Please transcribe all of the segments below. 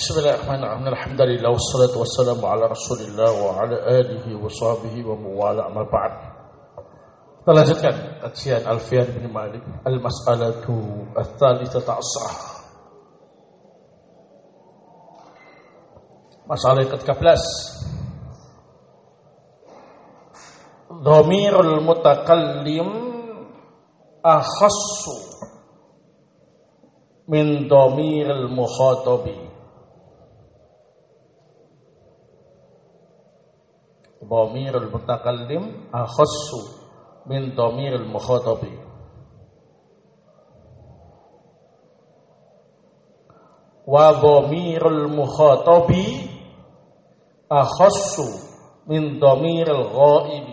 Bismillahirrahmanirrahim. Alhamdulillah wassalatu wassalamu ala Rasulillah wa ala alihi wa sahbihi wa mawala amma ba'd. Kita lanjutkan kajian Alfian bin Malik al-mas'alatu ats-tsalitsata asrah. Masalah yang ke-13. Dhamirul mutakallim akhassu min dhamiril mukhatabi. Dhamirul mutakallim akhassu min dhamiril mukhatabi. Wa dhamirul mukhatabi akhassu min dhamiril ghaibi.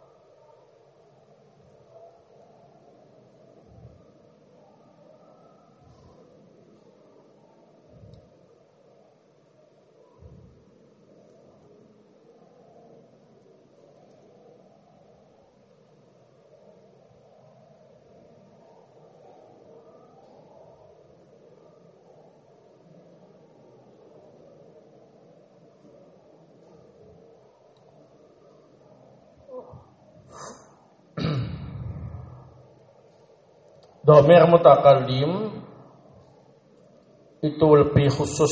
Dhamir mutakallim itu lebih khusus,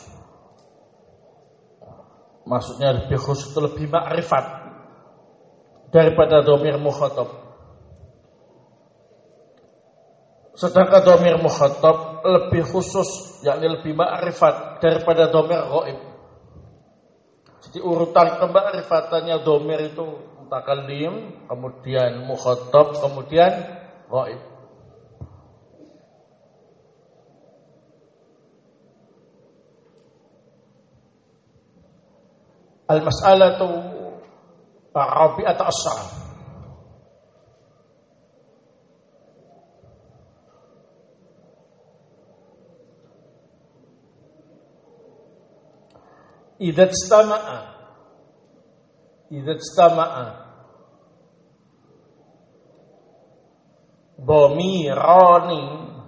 maksudnya lebih khusus, itu lebih ma'rifat daripada dhamir mukhatab. Sedangkan dhamir mukhatab lebih khusus, yakni lebih ma'rifat daripada dhamir ghaib. Jadi urutan kema'rifatannya dhamir itu mutakallim, kemudian mukhatab, kemudian ghaib. Al-mas'alatu ar-rabi'atu asy'ar. Idza ijtama'a dhamirani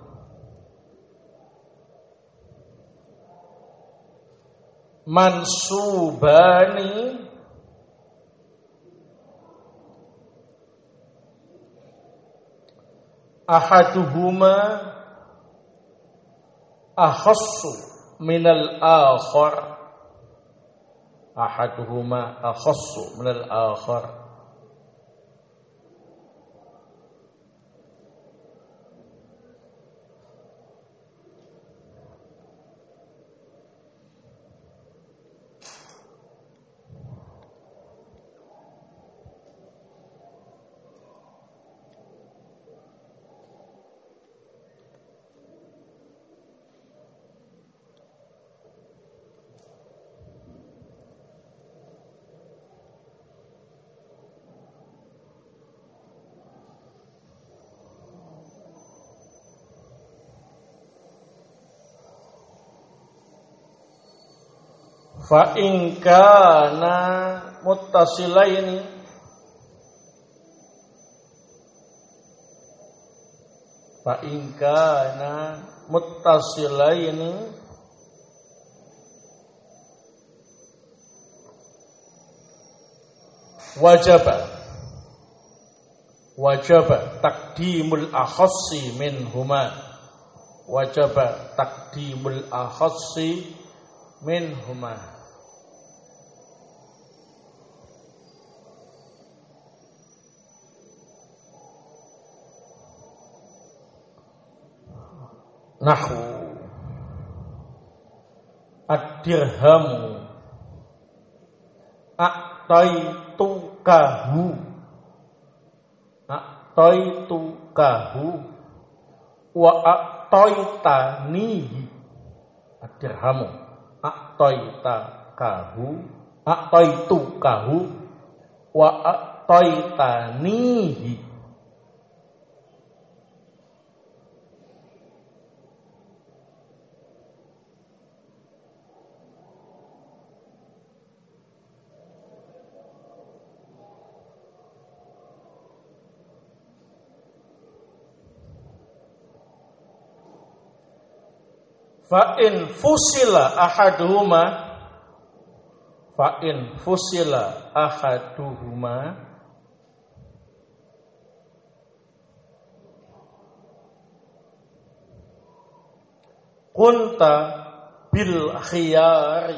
mansubani ahaduhuma akhassu minal akhar, ahaduhuma akhassu minal akhar. Fa in kana muttasilaini wajaba taqdimul akhassi minhuma, wajaba taqdimul akhassi minhuma. Nahwu ad-dirhamu a'taitukahu wa a'taitanihi. Ad-dirhamu a'taitukahu wa a'taitanihi. Fa in fusila ahaduhuma kunta bil khiyari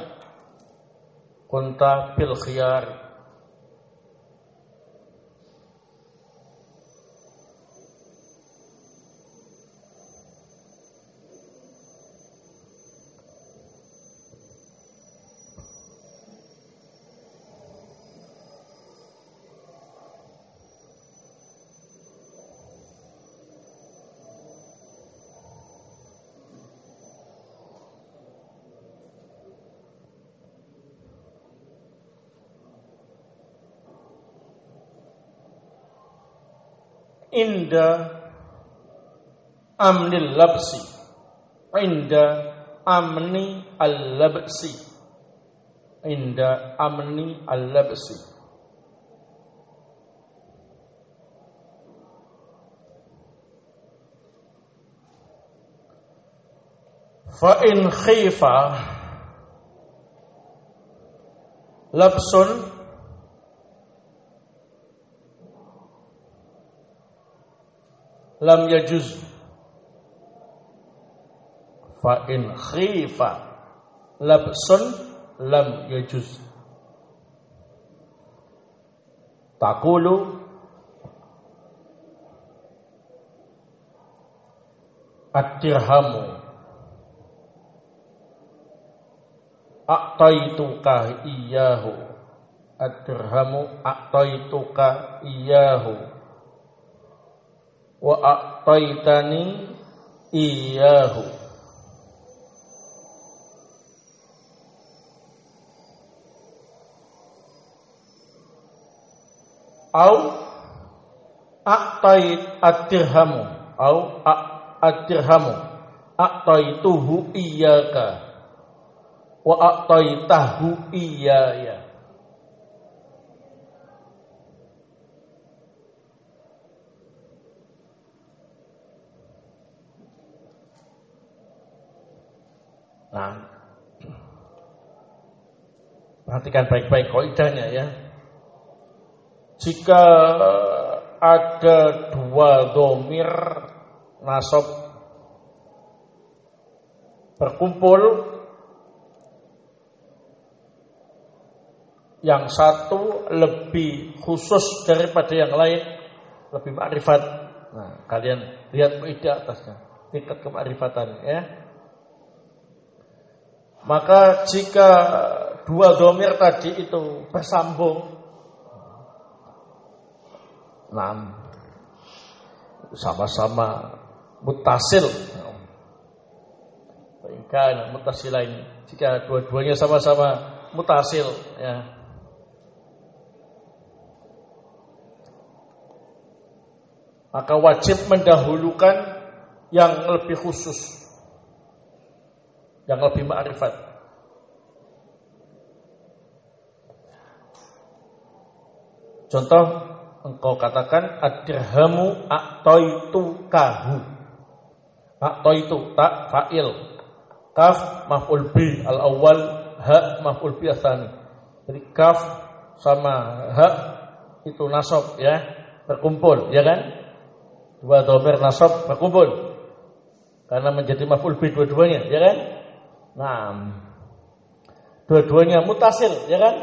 inda amni al-labsi fa in khifa labsun lam yajuz. Fa in khifa labsun lam yajuz. Taqulu ad-dirhamu a'taituka iyyahu. Ad-dirhamu a'taituka iyyahu wa a'taitani iyyahu. Au a'tait ad-dirhamu a'taituhu iyyaka wa a'taitahu iyyaya. Nah, perhatikan baik-baik kaidahnya ya. Jika ada dua dhamir nasab berkumpul, yang satu lebih khusus daripada yang lain, lebih ma'rifat. Nah, kalian lihat di atasnya, tingkat kema'rifatan ya. Maka jika dua dhamir tadi itu bersambung, sama-sama mutasil. Baiklah, mutasilain. Jika dua-duanya sama-sama mutasil, ya. Maka wajib mendahulukan yang lebih khusus, yang lebih ma'rifat. Contoh, engkau katakan ad-dirhamu a'taitukahu. A'taitu ta fa'il, kaf maf'ul bi al-awwal, ha maf'ul bi ats-tsani. Jadi kaf sama ha itu nasab ya, berkumpul ya kan? Dua dhamir nasab berkumpul karena menjadi maf'ul bi dua-duanya ya kan? Nah, dua-duanya mutasil ya kan?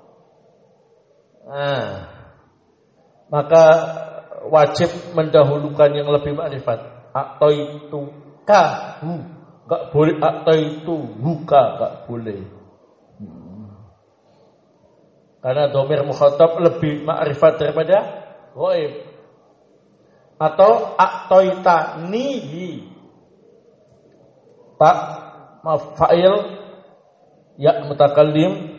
Nah, maka wajib mendahulukan yang lebih ma'rifat. A'taitukahu, enggak boleh a'taituhuka, enggak boleh. Karena dhamir mukhatab lebih ma'rifat daripada ghaib. Atau a'taitanihi, ta fa'il, ya mutakallim,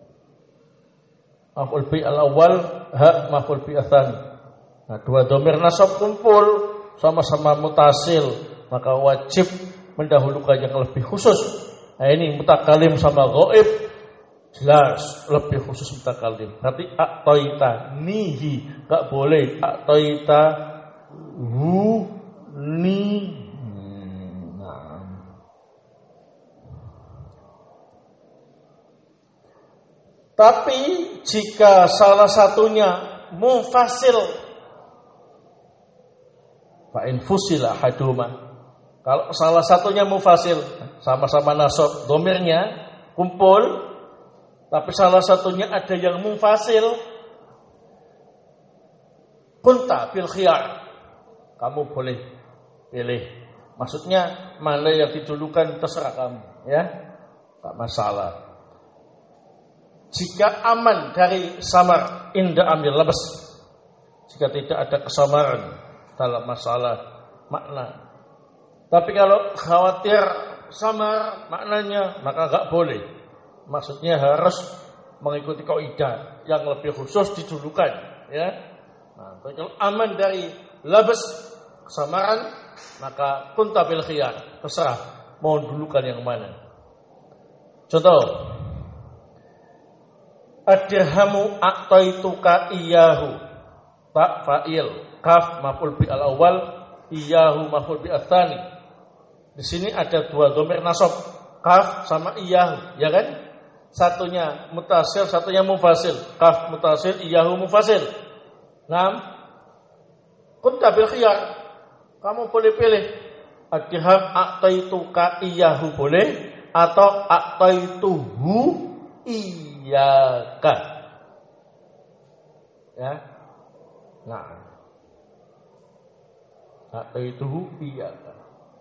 maf'ul bi al-awwal, ha maf'ul bi ats-tsani. Nah, dua dhamir nasab kumpul sama-sama mutasil, maka wajib mendahulukan yang lebih khusus. Nah, ini mutakallim sama ghaib jelas lebih khusus mutakallim. Berarti a'taitanihi, enggak boleh a'taitahu ni. Tapi jika salah satunya munfasil, fa in fusila haduma. Kalau salah satunya munfasil, sama-sama nasab, dhamirnya kumpul, tapi salah satunya ada yang munfasil, kunta bil khiyar. Kamu boleh pilih. Maksudnya mana yang didulukan terserah kamu, ya. Tak masalah. Jika aman dari samar inda ambil labas, jika tidak ada kesamaran dalam masalah makna. Tapi kalau khawatir samar maknanya, maka enggak boleh. Maksudnya harus mengikuti kaidah yang lebih khusus didulukan, ya. Nah, kalau aman dari labas kesamaran, maka kunta bil khiyar, terserah mau dulukan yang mana. Contoh, ad-dirhamu a'taituka iyahu, ta fa'il, kaf maf'ul bi al-awwal, iyahu maf'ul bi ats-tsani. Di sini ada dua dhamir nasab, kaf sama iyahu, ya kan? Satunya mutasil, satunya munfasil. Kaf mutasil, iyahu munfasil. Naam. Kunta bil khiyar. Kamu boleh pilih. Ad-dirham a'taituka iyahu boleh atau a'taituhu iyaka. Ya. Nah. A'taituhu iyaka.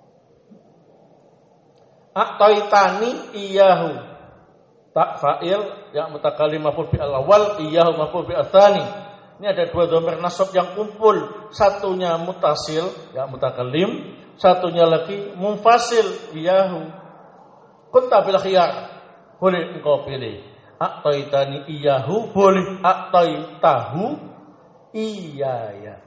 A'taitani iyahu. Tak fa'il yang mutakallim maf'ul bi al-awwal, iyahu maf'ul bi ats-tsani. Ini ada dua dhamir nasab yang kumpul, satunya mutasil yang mutakallim, satunya lagi munfasil iyahu. Kunta bil khiyar, boleh engkau pilih. A'taitani iyahu boleh, a'taitahu iyaya.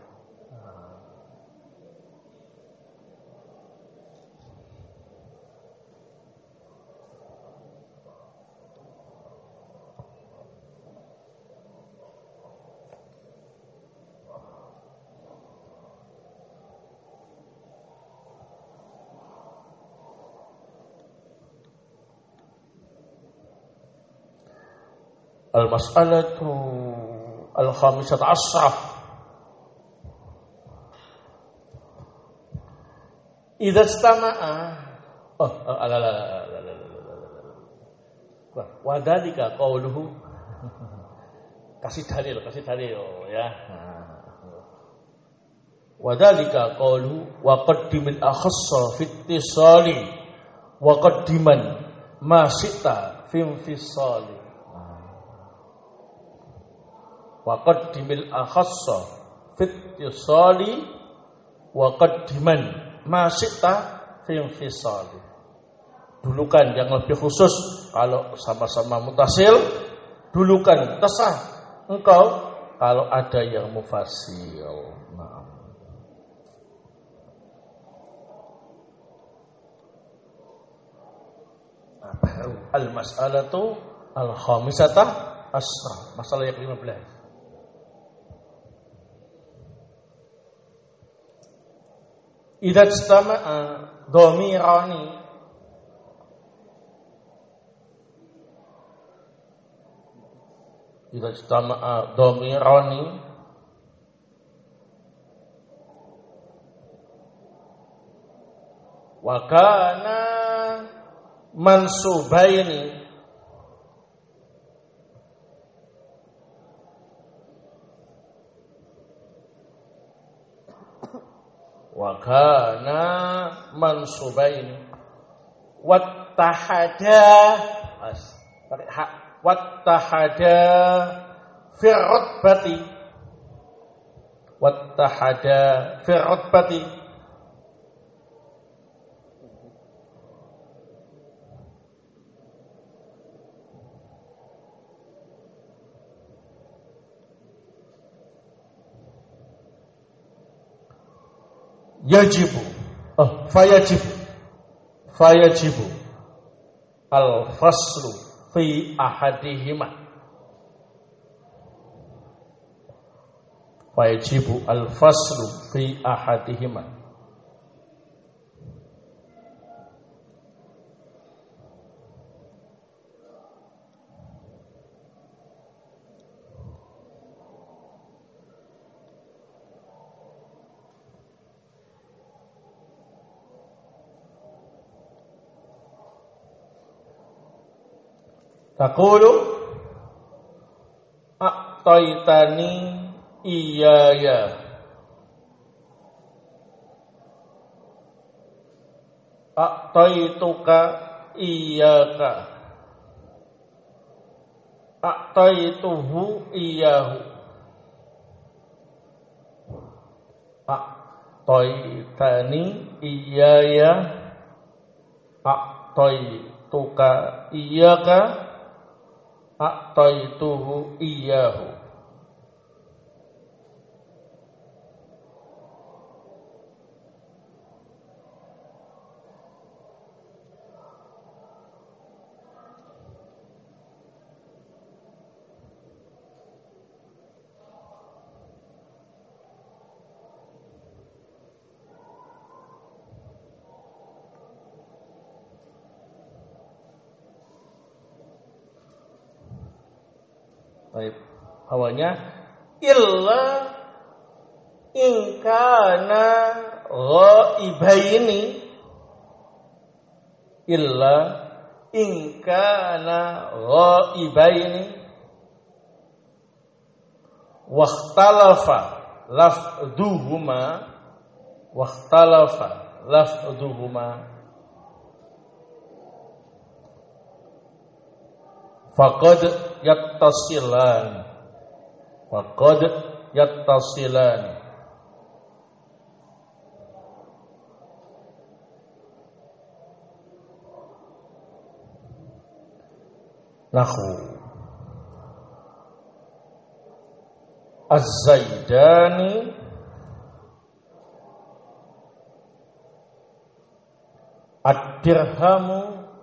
Al-mas'alatu al-khamisata asyrah. Idza istama'a wa dzalika qauluhu. Kasih dalil ya. Wa dzalika qauluhu wa qaddimil akhassa fi ittisali wa qaddiman ma syi'ta fi infisali. Wa qaddimil akhassa fi ittisali wa qaddiman ma syi'ta fi infisali. Dulukan yang lebih khusus kalau sama-sama mutasil, dulukan terserah engkau kalau ada yang mufasil. Nah. Baru al-mas'alatu al-khamisatah asyrah, masalah yang 15. Idza istama'a dhamirani wa kana mansubaini wattahada pakai hak wattahada fi rutbati fayajibu al-faslu fi ahadihima. Fayajibu al-faslu fi ahadihima. Taqulu a'taitani iyaya. A'taituka iyaka. A'taituhu iyahu. A'taitani iyaya. A'taituka iyaka. A'taituhu iyahu. Baik, awalnya illa in kana ghaibaini, illa in kana ghaibaini wakhtalafa lafduhuma faqad yattasilan. Nahu Az-Zaidani ad-dirhamu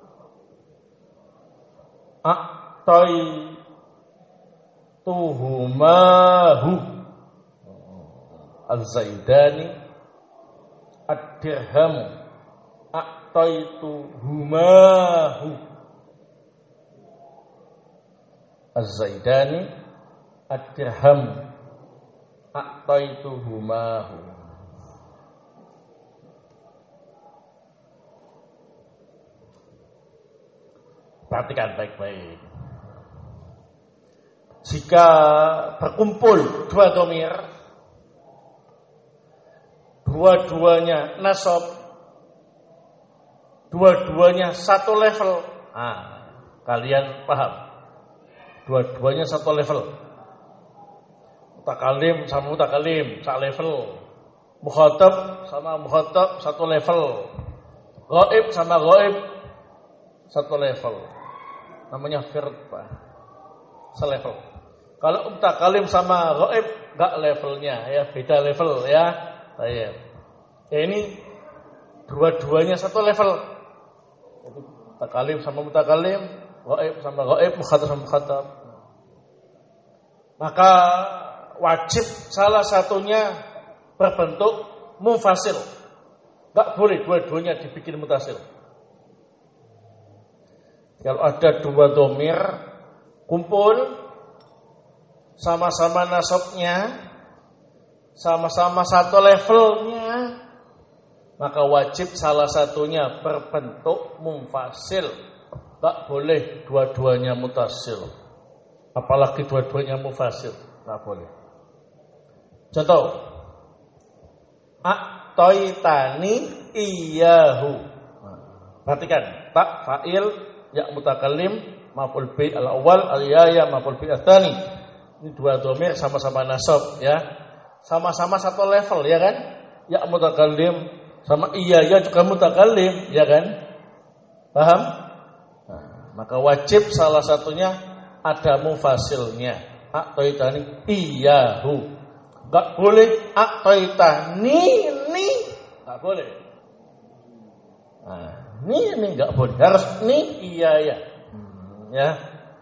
a'taituhumahu. Az-Zaidani ad-dirhamu a'taituhumahu. Az-Zaidani ad-dirham a'taituhumahu. Perhatikan baik-baik. Jika berkumpul dua dhamir, dua-duanya nasab, dua-duanya satu level. Kalian paham? Dua-duanya satu level. Mutakalim sama mutakalim satu level. Mukhatab sama mukhatab satu level. Ghaib sama ghaib satu level. Namanya firqah, selevel. Kalau mutakalim sama ghaib enggak levelnya, ya beda level ya. Ya ini dua-duanya satu level. Mutakalim sama mutakalim, ghaib sama ghaib, mukhatab sama mukhatab. Maka wajib salah satunya berbentuk munfasil. Enggak boleh dua-duanya dibikin mutasil. Kalau ada dua dhamir kumpul, sama-sama nasabnya, sama-sama satu levelnya, maka wajib salah satunya berbentuk munfasil. Tak boleh dua-duanya mutasil. Apalagi dua-duanya munfasil, tak boleh. Contoh, a'taitani iyahu. Perhatikan, tak fa'il, ya mutakallim, maf'ul bi al-awwal, al-ya maf'ul bi ats-tsani. Ini dua dhamir sama-sama nasab ya. Sama-sama satu level ya kan? Ya mutakallim sama iya juga mutakallim ya kan? Paham? Maka wajib salah satunya ada mufasilnya. A'taitani iyahu. Enggak boleh a'taitani ni. Enggak boleh. Ini enggak boleh. Harus ni iya ya. Ya.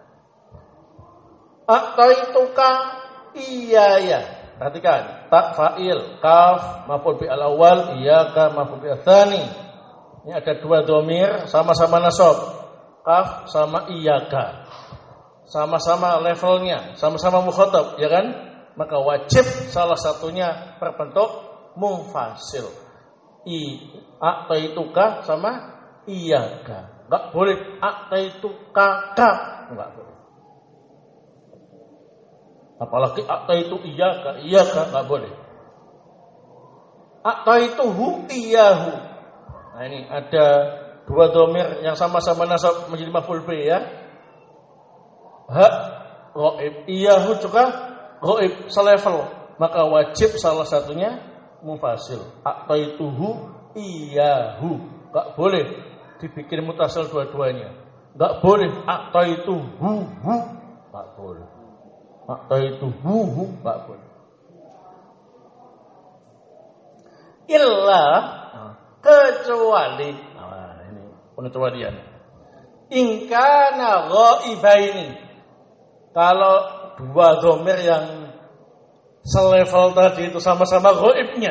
A'taituka iya ya. Perhatikan, tak fa'il, kaf maf'ul bi al-awwal, iyyaka maf'ul bi ats-tsani. Ini ada dua dhamir sama-sama nasab. Kaf sama iyyaka. Sama-sama levelnya, sama-sama mukhatab, ya kan? Maka wajib salah satunya berbentuk munfasil. A'taituka sama iyyaka. Enggak boleh ataitu kaka, enggak boleh. Apalagi ataitu iyaka enggak boleh. Ataituhu iyahu. Nah ini ada dua dhamir yang sama-sama nasab menjadi maf'ul bi ya. Ha ghaib, iyahu juga ghaib selevel, maka wajib salah satunya mufasil. Ataituhu iyahu, enggak boleh dibikin mutasil dua-duanya. Enggak boleh ataituhu, enggak boleh. Ataituhu, enggak boleh. Illa kecuali, nah ini pengecualian. In kana ghaibaini, kalau dua dhamir yang selevel tadi itu sama-sama ghaibnya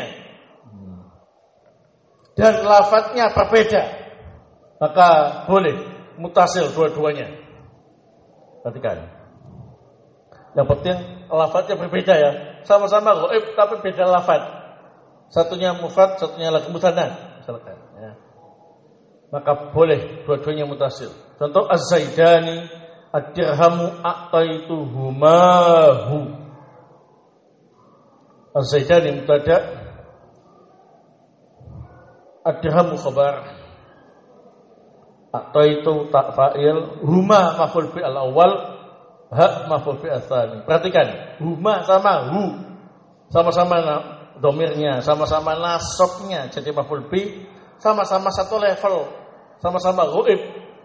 dan lafadznya berbeda, maka boleh mutasil dua-duanya. Perhatikan. Yang penting lafadznya berbeda ya, sama-sama ghaib tapi beda lafadz. Satunya mufrad, satunya lagi musanna, misalkan ya. Maka boleh dua-duanya mutasil. Contoh az-zaidani ad-dirhamu a'taituhumahu. Az-zaidani mubtada, ad-dirhamu khabar, a'taitu ta' fa'il, huma maf'ul fi al-awwal, ha maf'ul fi ats-tsani. Perhatikan, huma sama hu sama-sama domirnya, sama-sama nasabnya jadi maf'ul bi, sama-sama satu level, sama-sama ghaib.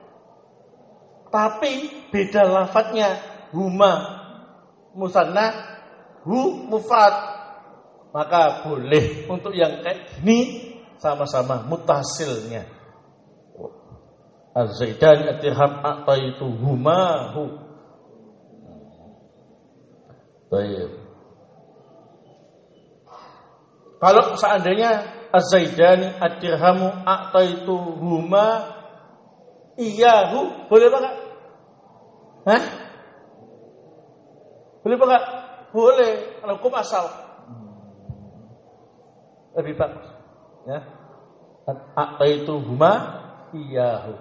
Tapi beda lafadznya, huma musanna, hu mufrad. Maka boleh untuk yang kayak gini sama-sama mutasilnya. Az-zaidan at-dirham a'taituhumahu. Baik. Kalau seandainya az-zaidani ad-dirhamu a'taituhuma iyahu, boleh apa enggak? Hah? Boleh apa enggak? Boleh, hukum asal. Lebih bagus. Ya. A'taituhuma iyahu.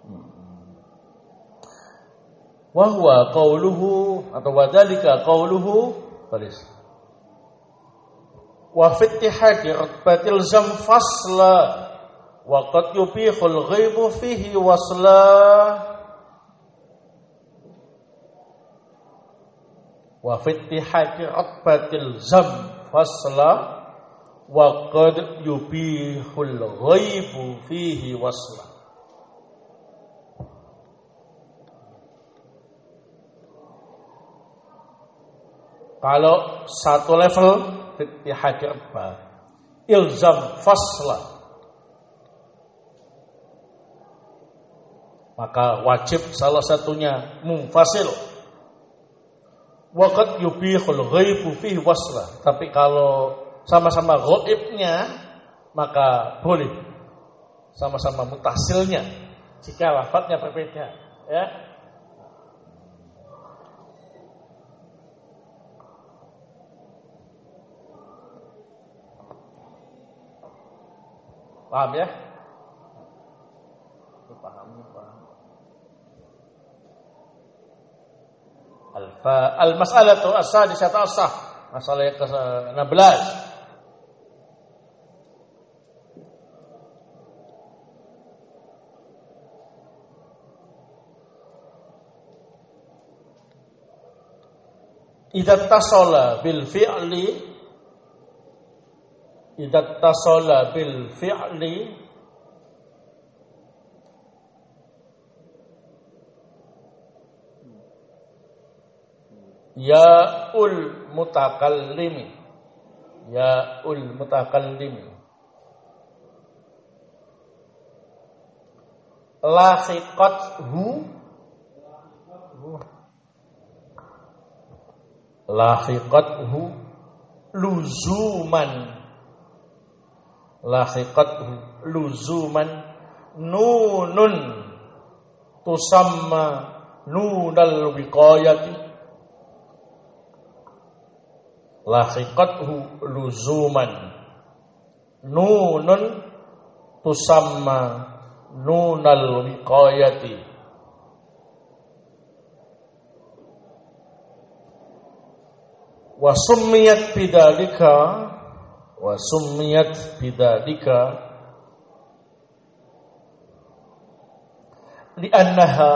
Wa huwa qauluhu atau wadzalika qauluhu, tulis. Wa fi ittihadi rutbatil zam fasla wa qad yubihul ghaibu fihi wasla. Wa fi ittihadi rutbatil zam fasla wa qad yubihul ghaibu fihi wasla. Kalau satu level ittihad apa? Ilzam fasla, maka wajib salah satunya munfasil. Waqad yubihul ghaibu fihi wasla. Tapi kalau sama-sama ghaibnya, maka boleh sama-sama mutasilnya jika lafadznya berbeda, ya. Paham ya? Paham. Al-mas'alatu as-sadisatu as-sah. Masalah yang ke-16. Idza tasala bil fi'li ya'ul mutakallimi lahiqathu luzuman nunun tusamma nunal wiqayati. Lahiqathu luzuman nunun tusamma nunal wiqayati. Wa summiyat bidzalika li'annaha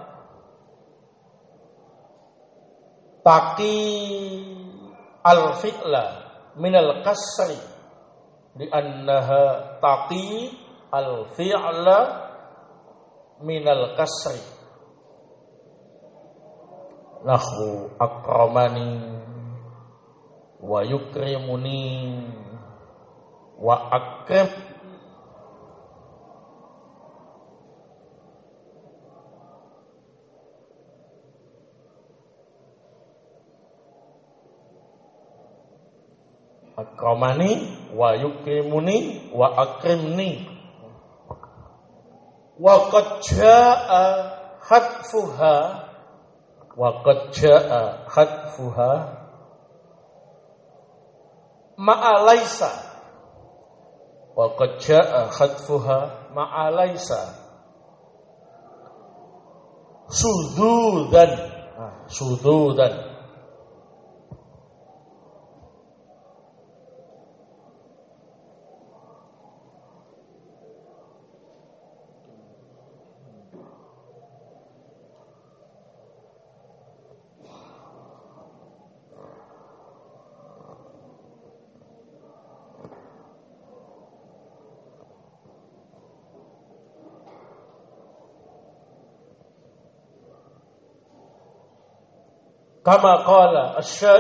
taqi al-fi'la minal kasri, li'annaha taqi al-fi'la minal kasri. Nahwu akramani wa yukrimuni wa akrim. Akramani wa yukrimuni wa akrimni. Wa qad jaa hadfuha ma'a laisa. Wa qad jaa hadfuha ma'a laisa sududan. Kama qala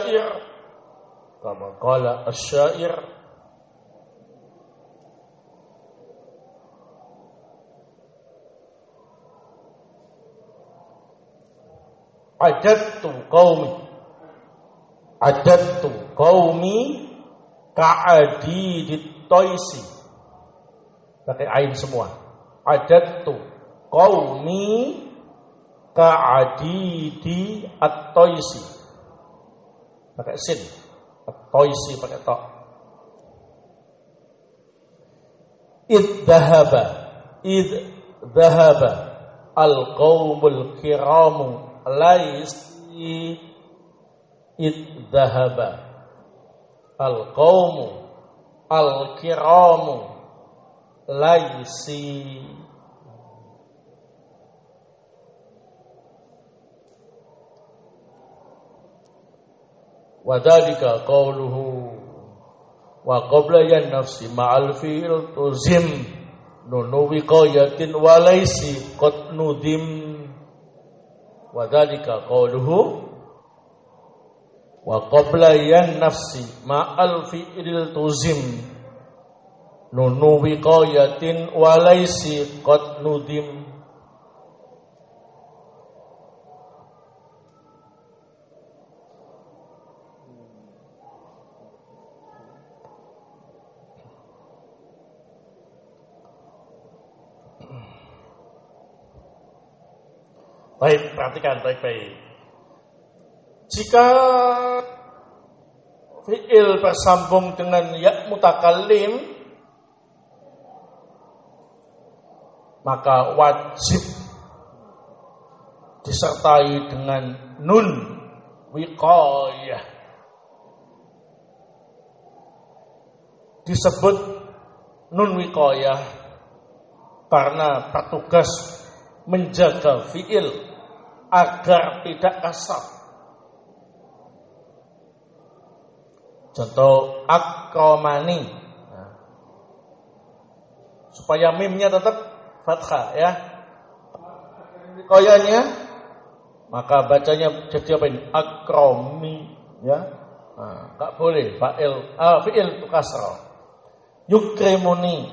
asy-syair Adattu qaumi ka'adidit toisi. Pakai ain semua. Adattu qaumi ka'adidi at-toisi. Pakai sin. At-toisi pakai ta. Id dhahaba al-qaumul kiramu laisi. Id dhahaba al-qaumu al-kiramu laisi. Wadhalika qawluhu wa qabla yan nafsi ma'al fi'il tuzim nunu wiqayatin walaysi qad nudim. Wadhalika qawluhu wa qabla yan nafsi ma'al fi'il tuzim nunu wiqayatin walaysi qad nudim. Baik, perhatikan baik-baik. Jika fi'il bersambung dengan ya mutakallim, maka wajib disertai dengan nun wiqayah. Disebut nun wiqayah karena bertugas menjaga fi'il agar tidak kasar. Contoh akramani, supaya mimnya tetap fathah ya. Wiqayahnya maka bacanya jadi apa ini? Akrami ya. Enggak boleh fi'il itu kasrah. Yukrimuni,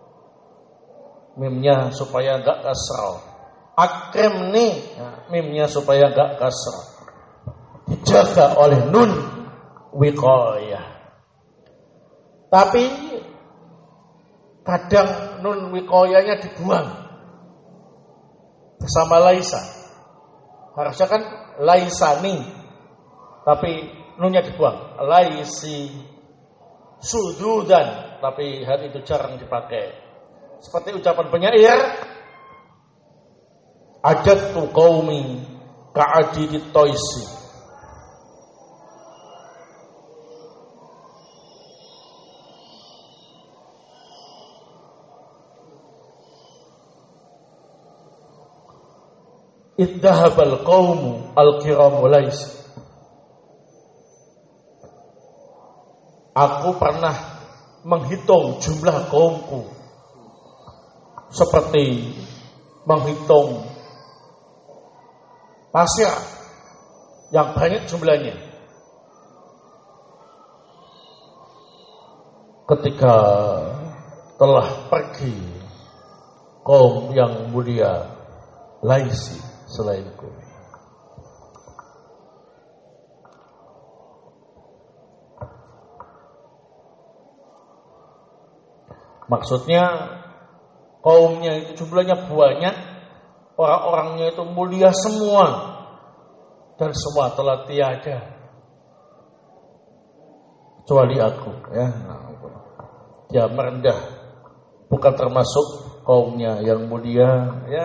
mimnya supaya enggak kasrah. Akrimni, mimnya supaya enggak kasrah. Dijaga oleh nun wiqayah. Tapi kadang nun wiqayahnya dibuang bersama laisa. Harusnya kan laisani, tapi nunnya dibuang. Laisi sududan, tapi hal itu jarang dipakai. seperti ucapan penyair, ajadtu qaumi ka'adidit toisi. Iddahabal qaumu al-kiramu lais. Aku pernah menghitung jumlah kaumku seperti menghitung pasir yang banyak jumlahnya. Ketika telah pergi kaum yang mulia laisi selainku. Maksudnya kaumnya itu jumlahnya banyak, orang-orangnya itu mulia semua, dan semua telah tiada kecuali aku. Ya, dia merendah, bukan termasuk kaumnya yang mulia, ya,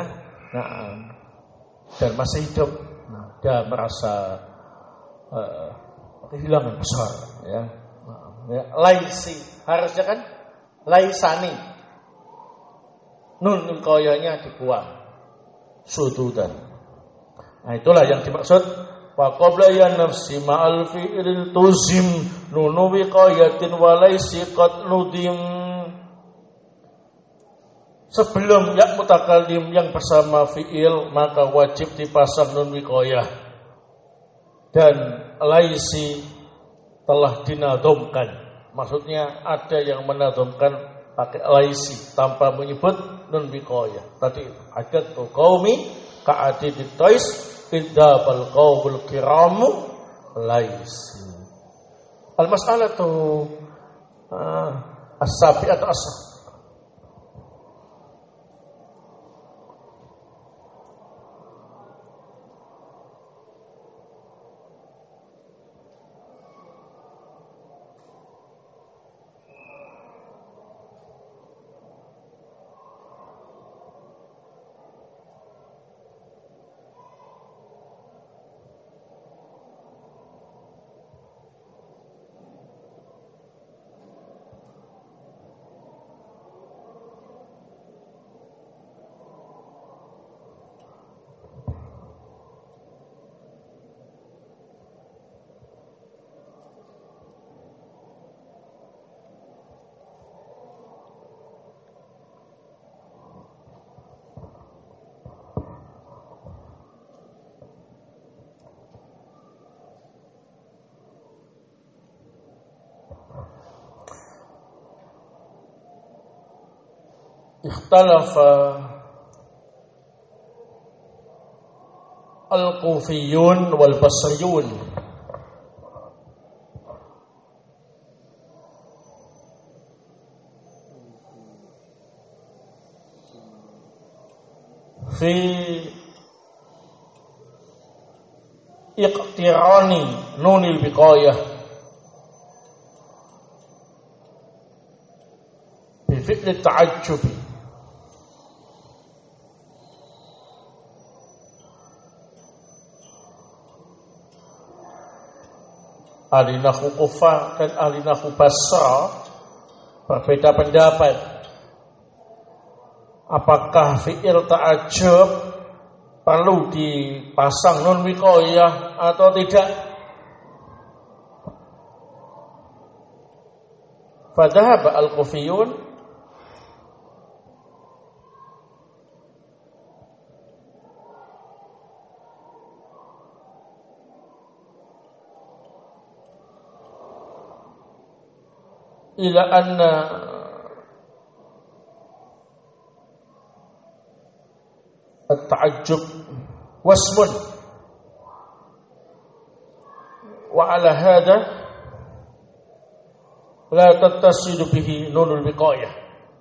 dan masih hidup. Dia merasa kehilangan besar. Ya, laisi harusnya kan laisani, nun koyanya dibuang, sududan. Nah, itulah yang dimaksud wa qabla ya nafsi ma'al fi'il tuzim nunu wiqayatin wa laisi qad nudim. Sebelum ya mutakallim yang bersama fi'il maka wajib dipasang nun wiqayah, dan laisi telah dinadomkan. Maksudnya ada yang menadhamkan pakai laisi tanpa menyebut nun wiqayah. Tadi ajadtu qaumi ka'adidit tois iddabal qaumul kiramu laisi. Al-mas'alatu as-sabi'atu as-sah. Ikhtalafa al-Kufiyun wal Basriyun fi iqtirani nunil biqayah bi fi'li ta'ajjubi. Ahli nahwu Kufah dan ahli nahwu Basra berbeda pendapat. Apakah fi'il ta'ajjub perlu dipasang nun wiqayah atau tidak? Fadhahaba al-Kufiyun ila anna at-ta'ajjub wasmun wa ala hadha la tattasilu bihi nunul wiqayah.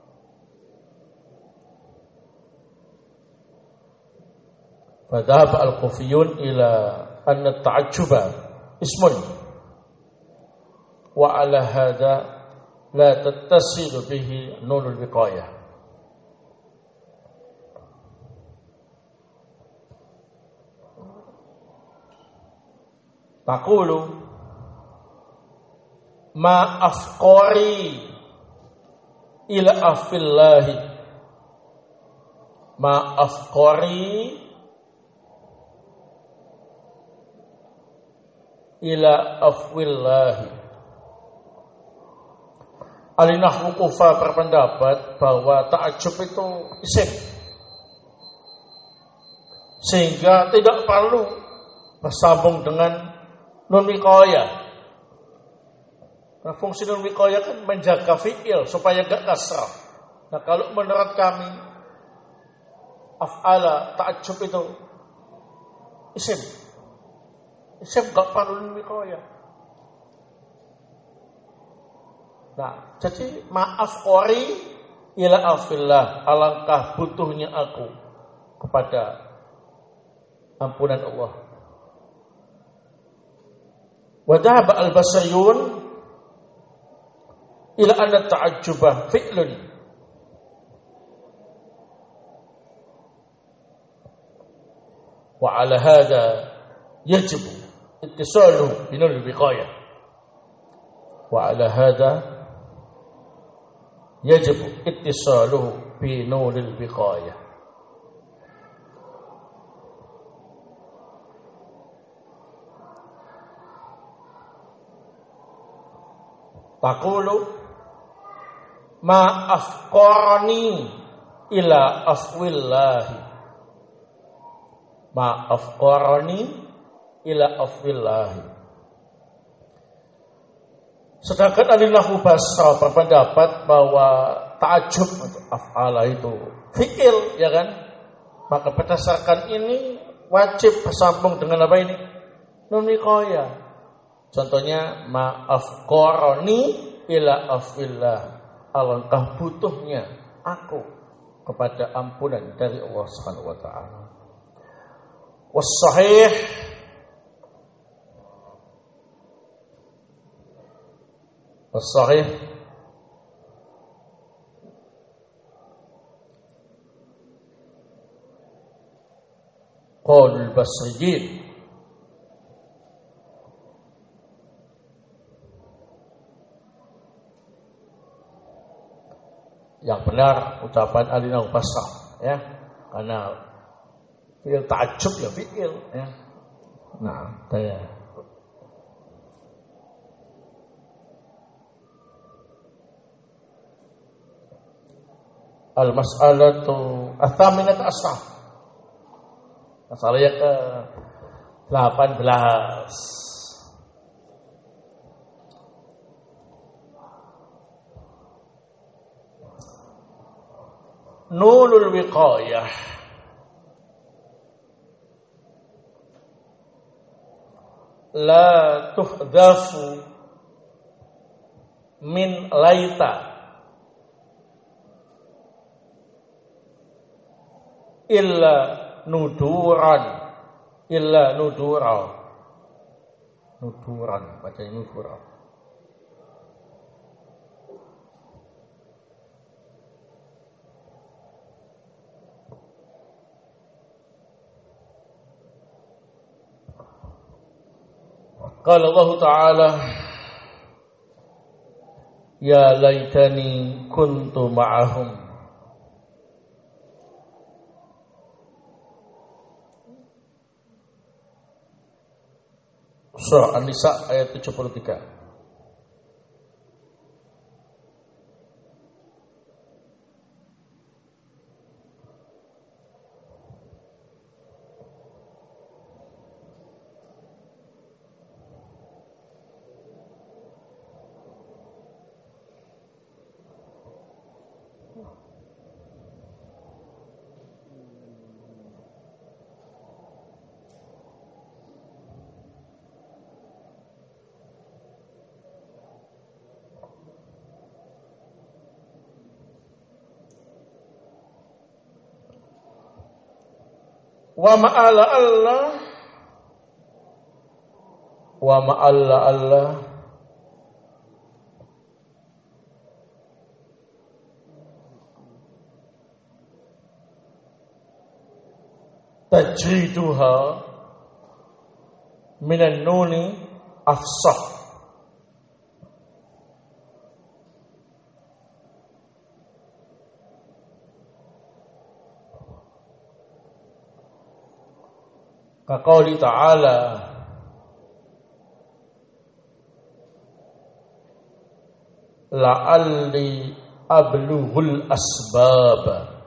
Fadhahaba al-Kufiyun ila anna at-ta'ajjuba ismun wa ala hadha la tattasilu bihi nunul wiqayah. Taqulu ma afqari ila afillahi, ma afqari ila afwillahi. Ahli nahwu Kufah berpendapat bahwa ta'ajjub itu isim, sehingga tidak perlu bersambung dengan nun wiqayah. Nah, fungsi nun wiqayah kan menjaga fi'il supaya enggak kasrah. Nah, kalau menurut kami af'ala ta'ajjub itu isim. Isim enggak perlu nun wiqayah. Nah, jadi maaf qori ila afillah, alangkah butuhnya aku kepada ampunan Allah. Wa dhahaba al-basriyun ila anna ta'ajjuba fi'lun wa ala hadha yajibu ittisaluhu binul wiqayah, wa ala hadha yajibu ittisaluhu binul wiqayah. Taqulu ma afqarani ila afwillahi, ma afqarani ila afwillahi. Sedangkan ahli nahwu Basra berpendapat bahwa ta'ajjub atau af'ala itu fi'il, ya kan? Maka berdasarkan ini wajib bersambung dengan apa ini? Nun wiqayah. Contohnya ma afqarani ila afwillah, alangkah butuhnya aku kepada ampunan dari Allah Subhanahu wa taala. Was sahih as-sahih qaul al-basriyin, yang benar ucapan ahli nahwu Basra, ya, karena fi'il ta'ajjub ya fi'il, ya. Nah, saya al-mas'alatu ats-tsaminatu asyra, masalah yang ke-18. Nunul wiqayah la tuhdafu min laita illa nuduran, illa nudura, nuduran, bacanya nudura. Qala Allah Ta'ala ya laitani kuntu ma'ahum. Surah An-Nisa ayat 73. Wa ma'ala Allah, wa ma'alla Allah tajriduha minan nuni afsah. Kaqauli ta'ala la'alli ablughul asbab.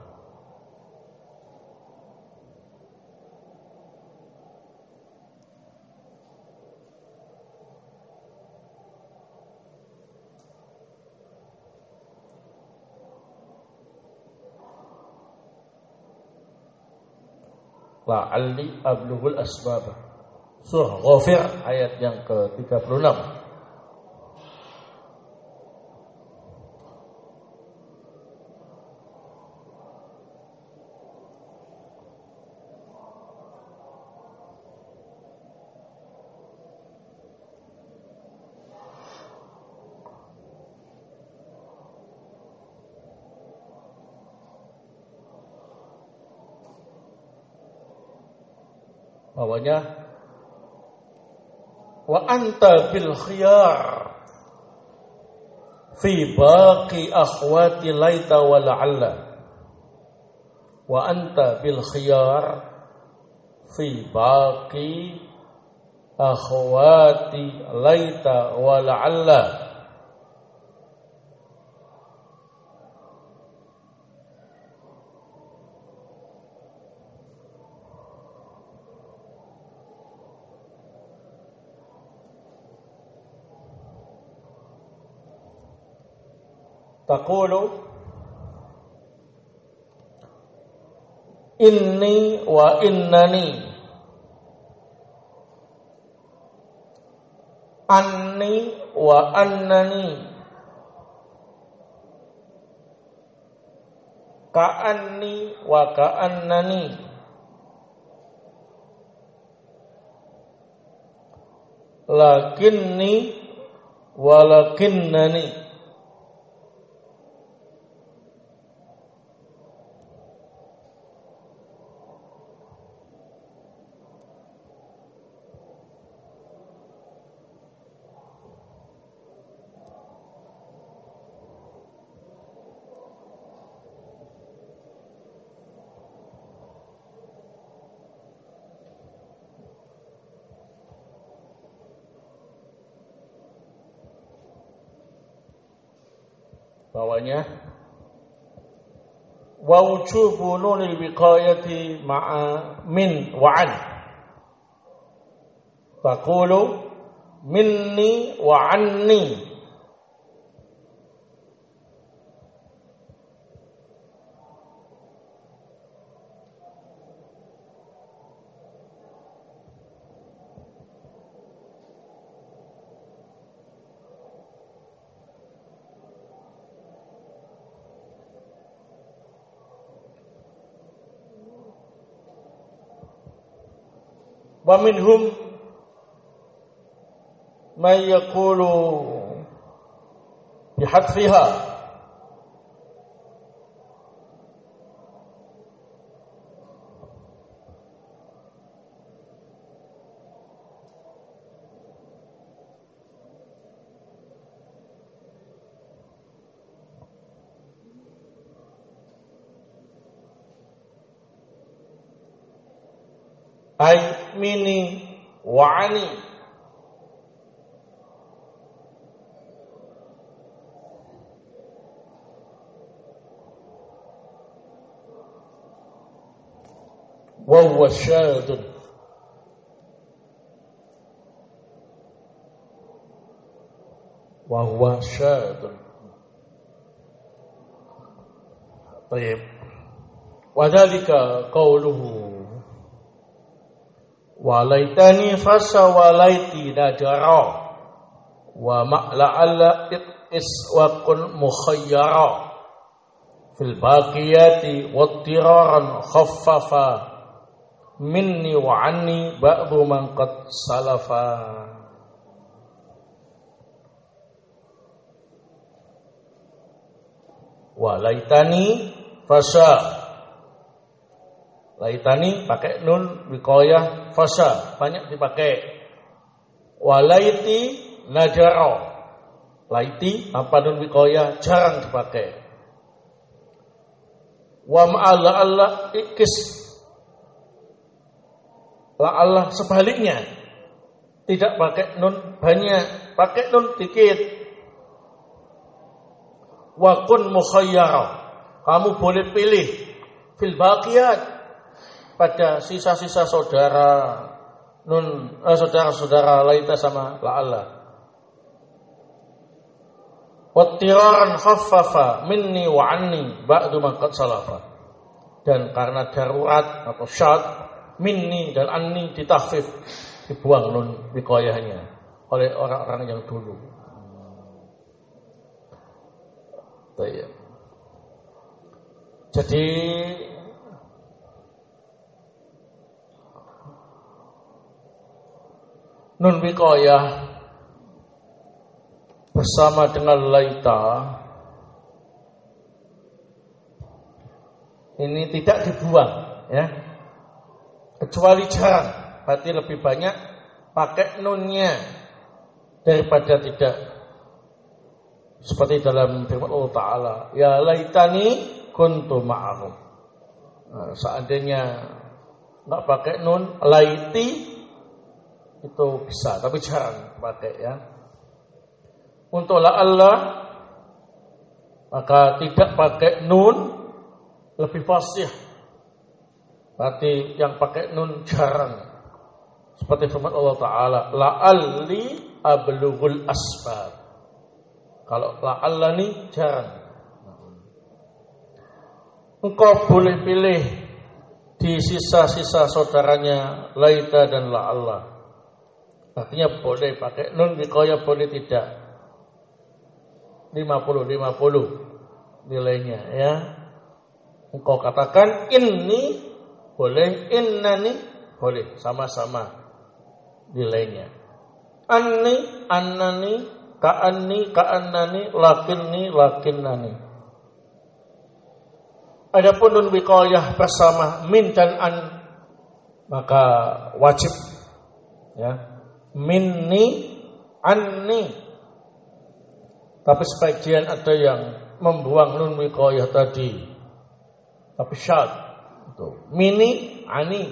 La'alli ablughul asbab. Surah Ghafir ayat yang ke-36. Bawahnya wa anta bil khiyar fi baqi akhwati laita wa la'alla. Wa anta bil khiyar fi baqi akhwati laita wa la'alla. Taqulu inni wa innani anni wa annani ka'anni wa ka'annani lakinni wa lakinnani. Bawahnya wa wujubu nunil wiqayati ma'a min wa an. Taqulu minni wa anni wa minhum man yaqulu bihadfiha ay mini wa ani. Wa huwa syadun. Wa huwa syadun. Baik. Wa dzalika qauluhu walaitani fasa walaiti najara wa ma'la'alla iswaqun mukhayyara fil baqiyati wattiraran khaffafa minni wa anni ba'du man qad salafa. Walaitani fasa, laitani pakai nun wiqayah fasa banyak dipakai. Walaiti najaro. Laiti apa nun wikoya jarang dipakai. Wa ma'alla Allah ikis. La Allah sebaliknya. Tidak pakai nun banyak, pakai nun dikit. Wa kun mukhayyara. Kamu boleh pilih fil baqiyat pada sisa-sisa saudara laita sama la'alla. Wattiraran khaffafa minni wa anni ba'du ma qad salafa. Dan karena darurat atau syad minni dan anni ditakhfif, dibuang nun wiqayahnya oleh orang-orang yang dulu. Baik. Jadi nun wiqayah bersama dengan laita ini tidak dibuang, ya, kecuali jarang. Berarti lebih banyak pakai nunnya daripada tidak. Seperti dalam firman Allah Ta'ala, ya laitani kuntu ma'ahum. Nah, seandainya nggak pakai nun, laiti itu bisa, tapi jarang pakai, ya. Untuk la'alla maka tidak pakai nun, lebih fasih. Berarti yang pakai nun jarang. Seperti firman Allah Ta'ala, la'alli ablughul asbab. Kalau la'alla ini jarang. Engkau boleh pilih di sisa-sisa saudaranya laita dan la'alla. Artinya boleh pakai nun wiqayah, boleh tidak. 50-50 nilainya, ya. Engkau katakan inni boleh, innani boleh, sama-sama nilainya. Anni, annani, ka'annani, lakinnani. Adapun nun wiqayah bersama min dan an, maka wajib, ya. Minni, anni. Tapi sebagian ada yang membuang nun wiqayah tadi, tapi syad itu mini ani.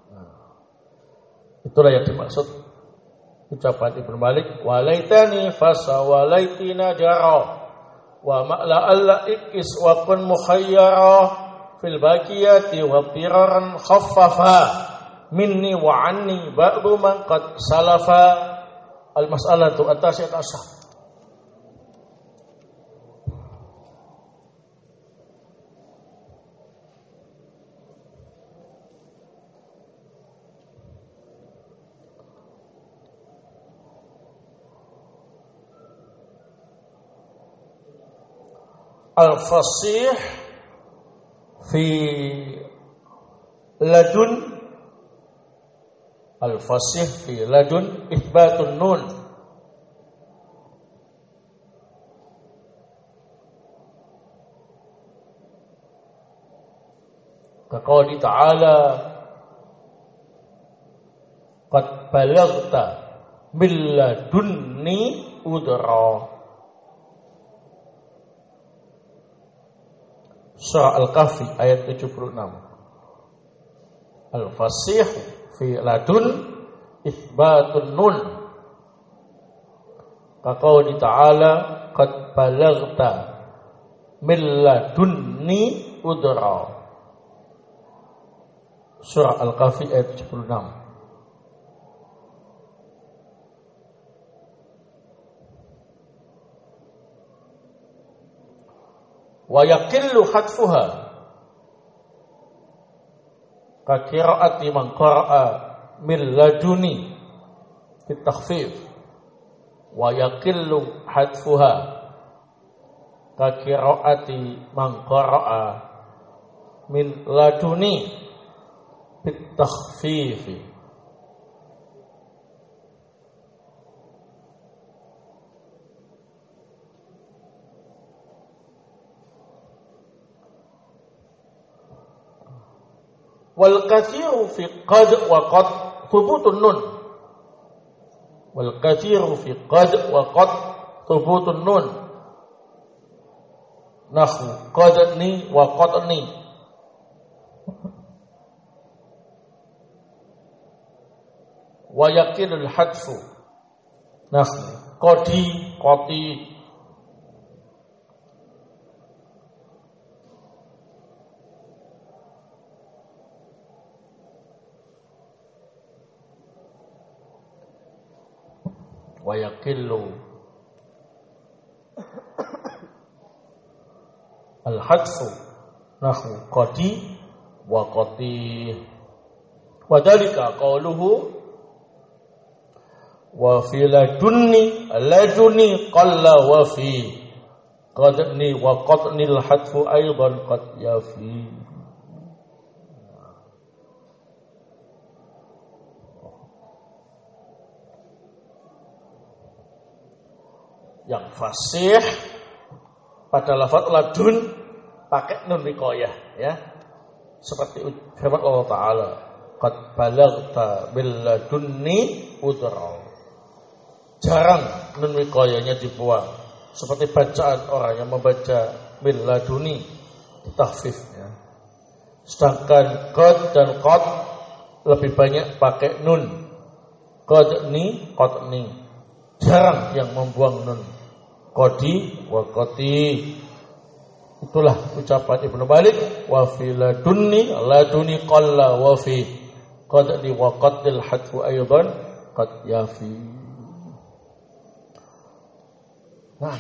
Itulah yang dimaksud ucapan Ibnu Malik, walaitani fasawalaitina jara wa ma'la alla ikis wa kun mukhayyara fil baqiyati wa tiraran khaffafa minni wa anni ba'du man qad salafa. Al mas'alatu at-tasi'at asyar. Al-fasih fi ladun, al-fasih fi ladun itsbatun nun. Kaqouli ta'ala qad balagta min ladunni udra. Surah Al-Kahfi ayat 76. Al-fasih fi ladun itsbatun nun. Kaqouli ta'ala qad balagta min ladunni udra. Surah Al-Kahfi ayat 76. Wa yaqillu hadfuha ka qiraati man qara'a min laduni fit takhfif. Wa yaqillu hadfuha ka qiraati man qara'a min laduni fit takhfif. Wal kathiru fi qad wa qad thubutun nun. wal kathiru fi qad wa qad thubutun nun nahwu qadni wa qadni wa yaqilul hadfu nahwu qadi qati wa yaqillu al-hadfu nahwu qadi wa qati wa dalika qawluhu wa fi laduni qalla wa fi qadni wa qatni al-hadfu aidan qad yafi. Yang fasih pada lafaz ladun pakai nun wiqayah ya. Seperti firman Allah Ta'ala, qad balagta bil ladunni udra. Jarang nun wiqayahnya dibuang. Seperti bacaan orang yang membaca bil laduni tahfif ya. Sedangkan qad dan qad lebih banyak pakai nun. Qadni, qatni. Jarang yang membuang nun. Qadi wa qati. Itulah ucapan Ibnu Malik, wa fi laduni qalla wa fi qadni wa qadil hadfu aidan qad yafi. Nah,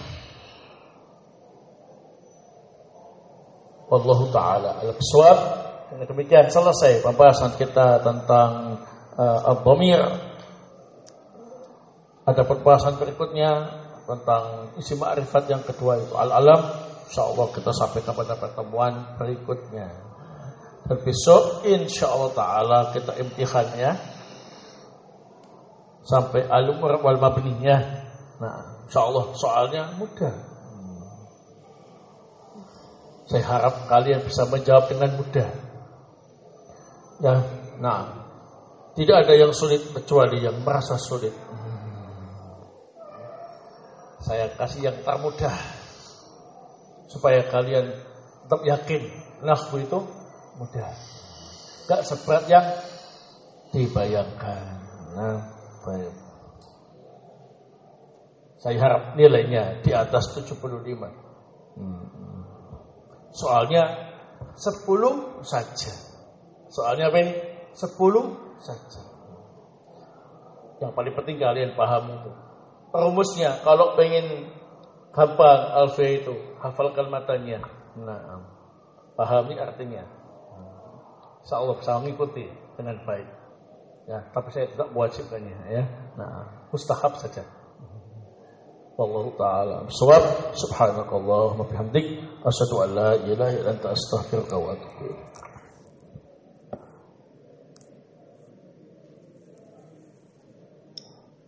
wallahu taala al-shawab. Dengan demikian selesai pembahasan kita tentang ad-dhamir. Ada pembahasan berikutnya tentang isi ma'rifat yang kedua itu al-alam. Insyaallah kita sampaikan pada pertemuan berikutnya. Dan besok insyaallah taala kita imtihan ya. Sampai al-umur wal mabniyah. Nah, insyaallah soalnya mudah. Saya harap kalian bisa menjawab dengan mudah. Ya, nah, tidak ada yang sulit kecuali yang merasa sulit. Saya kasih yang termudah supaya kalian tetap yakin nahwu itu mudah. Gak seberat yang dibayangkan. Nah, baik. Saya harap nilainya di atas 75. Soalnya 10 saja. Soalnya apa ini? 10 saja. Yang paling penting kalian paham itu. Rumusnya kalau pengen gampang alfiah itu, hafalkan matanya. Nah, pahami artinya. Insyaallah bisa mengikuti dengan baik. Ya, tapi saya tidak mewajibkannya ya. Nah, mustahab saja. Wallahu taala shawab. Subhanakallahumma bihamdik asyhadu an la ilaha illa anta astaghfiruka wa atubu ilaik.